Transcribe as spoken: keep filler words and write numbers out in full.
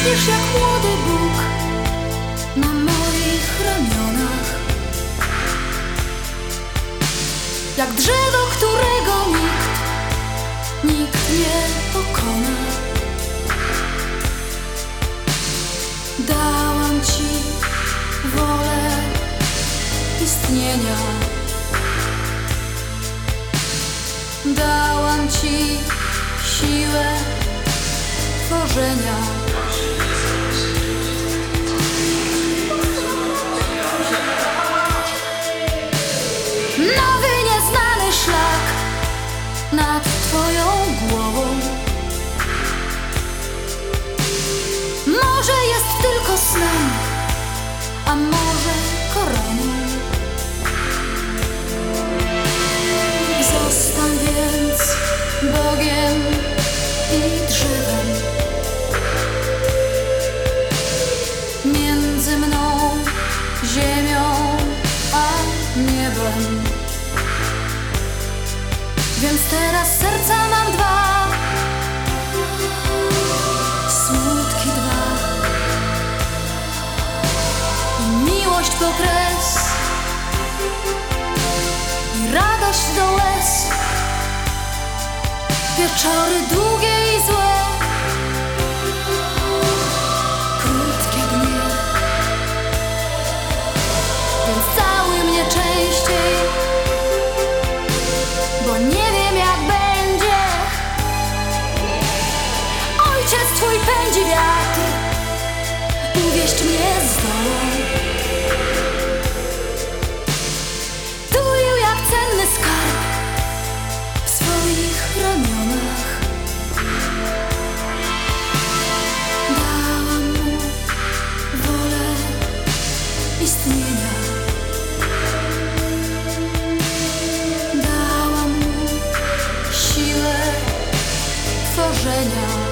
Śpisz jak młody Bóg na moich ramionach, jak drzewo, którego nikt, nikt nie pokona. Dałam Ci wolę istnienia, dałam Ci siłę tworzenia. Nowy, nieznany szlak nad Twoją głową. Może jest tylko snem, a może koroną. Zostań więc Bogiem i drzewem, między mną, ziemią a niebem. Więc teraz serca mam dwa, smutki dwa, i miłość po kres, i radość do łez. Wieczory długie i złe, krótkie dnie. Więc całuj mnie częściej, bo nie wiem jak będzie. Ojciec Twój pędzi wiatr i wieść mnie zdoła. Tulił jak cenny skarb w swoich ramionach. Dałam mu wolę istnienia, dałam mu siłę tworzenia.